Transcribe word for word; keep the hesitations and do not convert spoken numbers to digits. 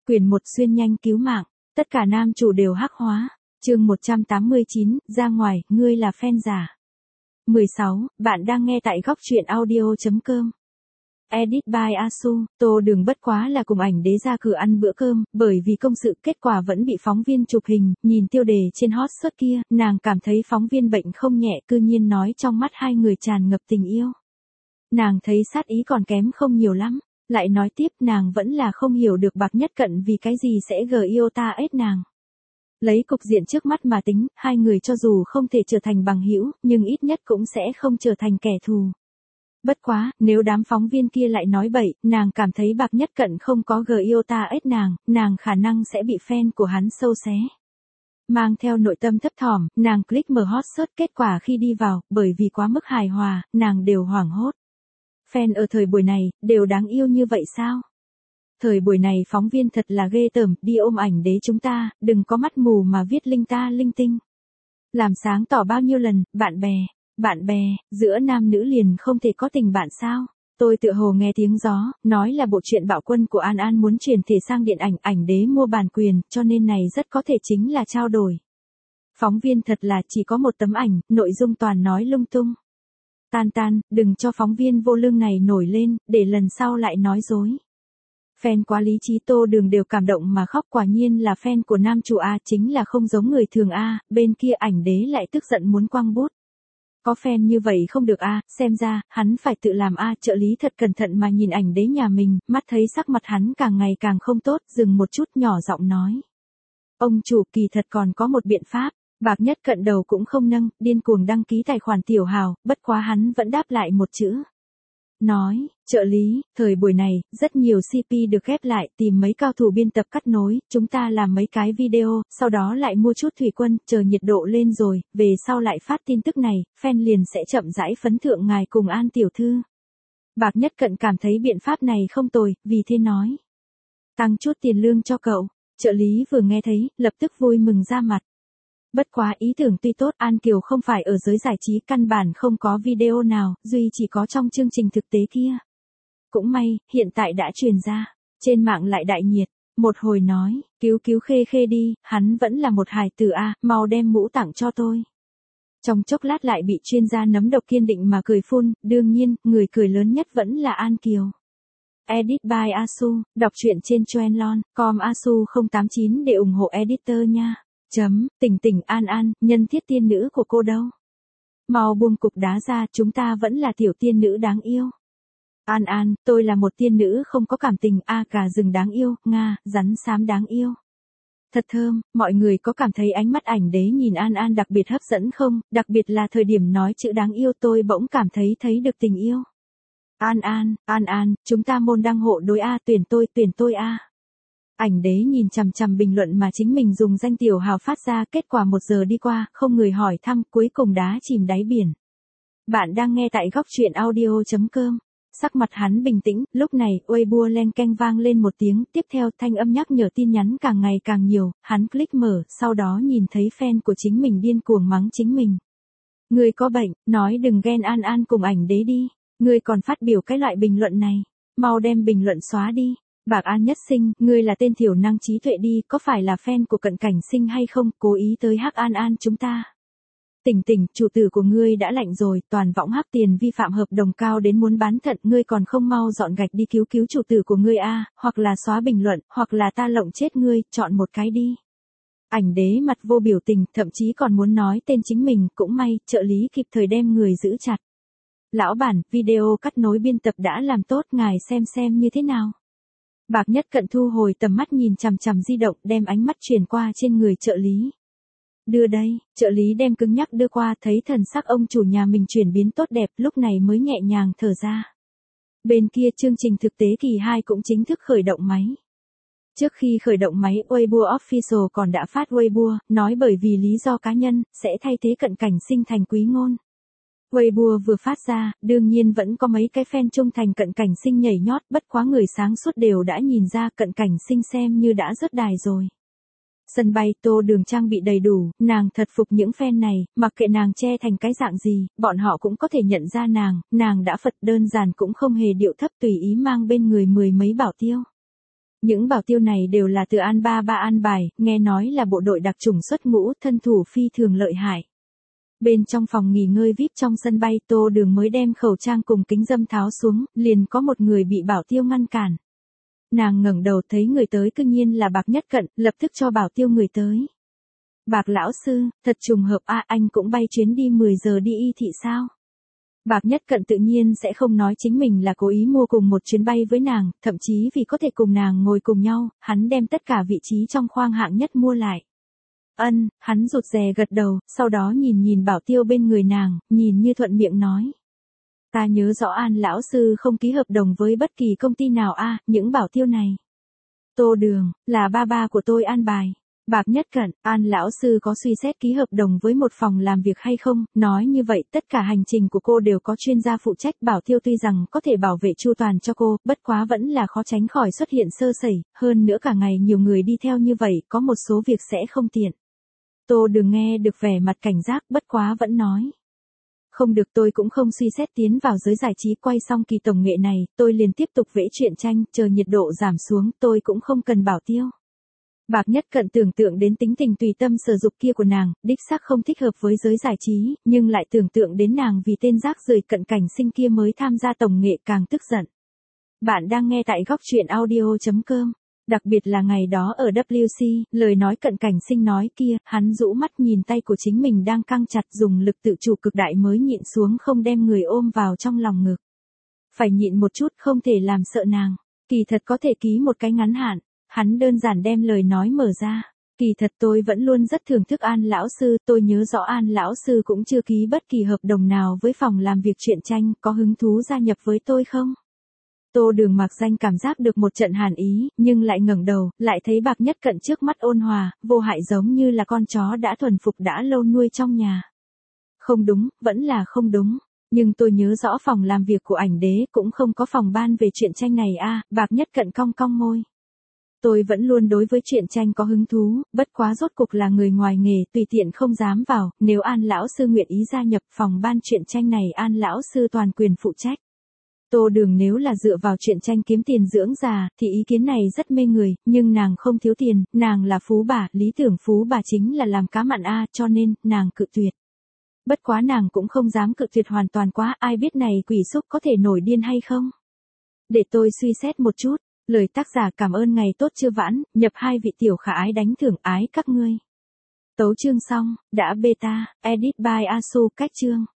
Quyển một xuyên nhanh cứu mạng, tất cả nam chủ đều hắc hóa. Chương một trăm tám mươi chín, ra ngoài, ngươi là fan giả. mười sáu, bạn đang nghe tại góc truyện audio chấm com. Edit by Asu, Tô Đường bất quá là cùng ảnh đế ra cửa ăn bữa cơm, bởi vì công sự kết quả vẫn bị phóng viên chụp hình, nhìn tiêu đề trên hot search kia, nàng cảm thấy phóng viên bệnh không nhẹ, cư nhiên nói trong mắt hai người tràn ngập tình yêu. Nàng thấy sát ý còn kém không nhiều lắm, lại nói tiếp nàng vẫn là không hiểu được Bạc Nhất Cận vì cái gì sẽ gờ yêu ta ết nàng. Lấy cục diện trước mắt mà tính, hai người cho dù không thể trở thành bằng hữu, nhưng ít nhất cũng sẽ không trở thành kẻ thù. Bất quá, nếu đám phóng viên kia lại nói bậy, nàng cảm thấy Bạc Nhất Cận không có gờ yêu ta ết nàng, nàng khả năng sẽ bị fan của hắn sâu xé. Mang theo nội tâm thấp thỏm, nàng click mở hot search, kết quả khi đi vào, bởi vì quá mức hài hòa, nàng đều hoảng hốt. Fan ở thời buổi này, đều đáng yêu như vậy sao? Thời buổi này phóng viên thật là ghê tởm, đi ôm ảnh đế chúng ta, đừng có mắt mù mà viết linh ta linh tinh. Làm sáng tỏ bao nhiêu lần, bạn bè, bạn bè, giữa nam nữ liền không thể có tình bạn sao? Tôi tựa hồ nghe tiếng gió, nói là bộ truyện Bạo Quân của An An muốn chuyển thể sang điện ảnh, ảnh đế mua bản quyền, cho nên này rất có thể chính là trao đổi. Phóng viên thật là chỉ có một tấm ảnh, nội dung toàn nói lung tung. Tan tan, đừng cho phóng viên vô lương này nổi lên, để lần sau lại nói dối. Fan quá lý trí. Tô Đường đều cảm động mà khóc, quả nhiên là fan của nam chủ A, chính là không giống người thường A, bên kia ảnh đế lại tức giận muốn quăng bút. Có fan như vậy không được A, xem ra, hắn phải tự làm A. Trợ lý thật cẩn thận mà nhìn ảnh đế nhà mình, mắt thấy sắc mặt hắn càng ngày càng không tốt, dừng một chút nhỏ giọng nói. Ông chủ, kỳ thật còn có một biện pháp. Bạc Nhất Cận đầu cũng không nâng, điên cuồng đăng ký tài khoản tiểu hào, bất quá hắn vẫn đáp lại một chữ. Nói, trợ lý, thời buổi này, rất nhiều xê pê được ghép lại, tìm mấy cao thủ biên tập cắt nối, chúng ta làm mấy cái video, sau đó lại mua chút thủy quân, chờ nhiệt độ lên rồi, về sau lại phát tin tức này, fan liền sẽ chậm rãi phấn thượng ngài cùng An tiểu thư. Bạc Nhất Cận cảm thấy biện pháp này không tồi, vì thế nói. Tăng chút tiền lương cho cậu, trợ lý vừa nghe thấy, lập tức vui mừng ra mặt. Bất quá ý tưởng tuy tốt, An Kiều không phải ở giới giải trí, căn bản không có video nào, duy chỉ có trong chương trình thực tế kia. Cũng may, hiện tại đã truyền ra, trên mạng lại đại nhiệt, một hồi nói, cứu cứu Khê Khê đi, hắn vẫn là một hài tử A, mau đem mũ tặng cho tôi. Trong chốc lát lại bị chuyên gia nấm độc kiên định mà cười phun, đương nhiên, người cười lớn nhất vẫn là An Kiều. Edit by Asu, đọc truyện trên trendlon chấm com Asu không tám chín để ủng hộ editor nha. Chấm, tỉnh tỉnh An An, nhân thiết tiên nữ của cô đâu? Mau buông cục đá ra, chúng ta vẫn là tiểu tiên nữ đáng yêu. An An, tôi là một tiên nữ không có cảm tình, a cà rừng đáng yêu, nga, rắn xám đáng yêu. Thật thơm, mọi người có cảm thấy ánh mắt ảnh đế nhìn An An đặc biệt hấp dẫn không? Đặc biệt là thời điểm nói chữ đáng yêu, tôi bỗng cảm thấy thấy được tình yêu. An An, An An, chúng ta môn đăng hộ đối A, tuyển tôi, tuyển tôi A. Ảnh đế nhìn chằm chằm bình luận mà chính mình dùng danh tiểu hào phát ra, kết quả một giờ đi qua, không người hỏi thăm, cuối cùng đá chìm đáy biển. Bạn đang nghe tại góc truyện audio chấm com. Sắc mặt hắn bình tĩnh, lúc này, Weibo len keng vang lên một tiếng, tiếp theo thanh âm nhắc nhở tin nhắn càng ngày càng nhiều, hắn click mở, sau đó nhìn thấy fan của chính mình điên cuồng mắng chính mình. Ngươi có bệnh, nói đừng ghen An An cùng ảnh đế đi, ngươi còn phát biểu cái loại bình luận này, mau đem bình luận xóa đi. Bạc An Nhất Sinh, ngươi là tên thiểu năng trí tuệ đi, có phải là fan của Cận Cảnh Sinh hay không, cố ý tới hắc An An chúng ta. Tỉnh tỉnh, chủ tử của ngươi đã lạnh rồi, toàn võng hắc tiền vi phạm hợp đồng cao đến muốn bán thận, ngươi còn không mau dọn gạch đi cứu cứu chủ tử của ngươi a, hoặc là xóa bình luận, hoặc là ta lộng chết ngươi, chọn một cái đi. Ảnh đế mặt vô biểu tình, thậm chí còn muốn nói tên chính mình, cũng may, trợ lý kịp thời đem người giữ chặt. Lão bản, video cắt nối biên tập đã làm tốt, ngài xem xem như thế nào. Bạc Nhất Cận thu hồi tầm mắt nhìn chằm chằm di động, đem ánh mắt chuyển qua trên người trợ lý. Đưa đây, trợ lý đem cứng nhắc đưa qua, thấy thần sắc ông chủ nhà mình chuyển biến tốt đẹp, lúc này mới nhẹ nhàng thở ra. Bên kia chương trình thực tế kỳ hai cũng chính thức khởi động máy. Trước khi khởi động máy, Weibo Official còn đã phát Weibo, nói bởi vì lý do cá nhân, sẽ thay thế Cận Cảnh Sinh thành Quý Ngôn. Weibo vừa phát ra, đương nhiên vẫn có mấy cái fan trung thành Cận Cảnh Sinh nhảy nhót, bất quá người sáng suốt đều đã nhìn ra Cận Cảnh Sinh xem như đã rớt đài rồi. Sân bay Tô Đường trang bị đầy đủ, nàng thật phục những fan này, mặc kệ nàng che thành cái dạng gì, bọn họ cũng có thể nhận ra nàng, nàng đã Phật đơn giản cũng không hề điệu thấp, tùy ý mang bên người mười mấy bảo tiêu. Những bảo tiêu này đều là từ An Ba Ba an bài, nghe nói là bộ đội đặc chủng xuất ngũ, thân thủ phi thường lợi hại. Bên trong phòng nghỉ ngơi vi ai pi trong sân bay, Tô Đường mới đem khẩu trang cùng kính dâm tháo xuống, liền có một người bị bảo tiêu ngăn cản. Nàng ngẩng đầu thấy người tới cư nhiên là Bạc Nhất Cận, lập tức cho bảo tiêu người tới. Bạc lão sư, thật trùng hợp a, anh cũng bay chuyến đi mười giờ đi y thị sao? Bạc Nhất Cận tự nhiên sẽ không nói chính mình là cố ý mua cùng một chuyến bay với nàng, thậm chí vì có thể cùng nàng ngồi cùng nhau, hắn đem tất cả vị trí trong khoang hạng nhất mua lại. Ân, hắn rụt rè gật đầu, sau đó nhìn nhìn bảo tiêu bên người nàng, nhìn như thuận miệng nói. Ta nhớ rõ An lão sư không ký hợp đồng với bất kỳ công ty nào a, à, những bảo tiêu này. Tô Đường, là ba ba của tôi an bài. Bạc Nhất Cận, An lão sư có suy xét ký hợp đồng với một phòng làm việc hay không? Nói như vậy, tất cả hành trình của cô đều có chuyên gia phụ trách. Bảo tiêu tuy rằng có thể bảo vệ chu toàn cho cô, bất quá vẫn là khó tránh khỏi xuất hiện sơ sẩy, hơn nữa cả ngày nhiều người đi theo như vậy, có một số việc sẽ không tiện. Tô Đường nghe được vẻ mặt cảnh giác, bất quá vẫn nói. Không được, tôi cũng không suy xét tiến vào giới giải trí, quay xong kỳ tổng nghệ này, tôi liền tiếp tục vẽ truyện tranh, chờ nhiệt độ giảm xuống, tôi cũng không cần bảo tiêu. Bạc Nhất Cận tưởng tượng đến tính tình tùy tâm sở dục kia của nàng, đích xác không thích hợp với giới giải trí, nhưng lại tưởng tượng đến nàng vì tên rác rưởi Cận Cảnh Sinh kia mới tham gia tổng nghệ càng tức giận. Bạn đang nghe tại góc truyện audio chấm com. Đặc biệt là ngày đó ở W C, lời nói Cận Cảnh Sinh nói kia, hắn rũ mắt nhìn tay của chính mình đang căng chặt, dùng lực tự chủ cực đại mới nhịn xuống không đem người ôm vào trong lòng ngực. Phải nhịn một chút, không thể làm sợ nàng. Kỳ thật có thể ký một cái ngắn hạn. Hắn đơn giản đem lời nói mở ra. Kỳ thật tôi vẫn luôn rất thưởng thức An lão sư, tôi nhớ rõ An lão sư cũng chưa ký bất kỳ hợp đồng nào với phòng làm việc truyện tranh, có hứng thú gia nhập với tôi không? Tô Đường mặc danh cảm giác được một trận hàn ý, nhưng lại ngẩng đầu, lại thấy Bạc Nhất Cận trước mắt ôn hòa, vô hại giống như là con chó đã thuần phục đã lâu nuôi trong nhà. Không đúng, vẫn là không đúng. Nhưng tôi nhớ rõ phòng làm việc của ảnh đế cũng không có phòng ban về truyện tranh này a. À, Bạc Nhất Cận cong cong môi. Tôi vẫn luôn đối với truyện tranh có hứng thú, bất quá rốt cục là người ngoài nghề, tùy tiện không dám vào, nếu An lão sư nguyện ý gia nhập phòng ban truyện tranh này, An lão sư toàn quyền phụ trách. Tô Đường nếu là dựa vào truyện tranh kiếm tiền dưỡng già, thì ý kiến này rất mê người, nhưng nàng không thiếu tiền, nàng là phú bà, lý tưởng phú bà chính là làm cá mặn a, cho nên, nàng cự tuyệt. Bất quá nàng cũng không dám cự tuyệt hoàn toàn quá, ai biết này quỷ xúc có thể nổi điên hay không? Để tôi suy xét một chút. Lời tác giả cảm ơn ngày tốt chưa vãn, nhập hai vị tiểu khả ái đánh thưởng ái các ngươi. Tấu chương xong, đã beta, edit by Asu cách chương.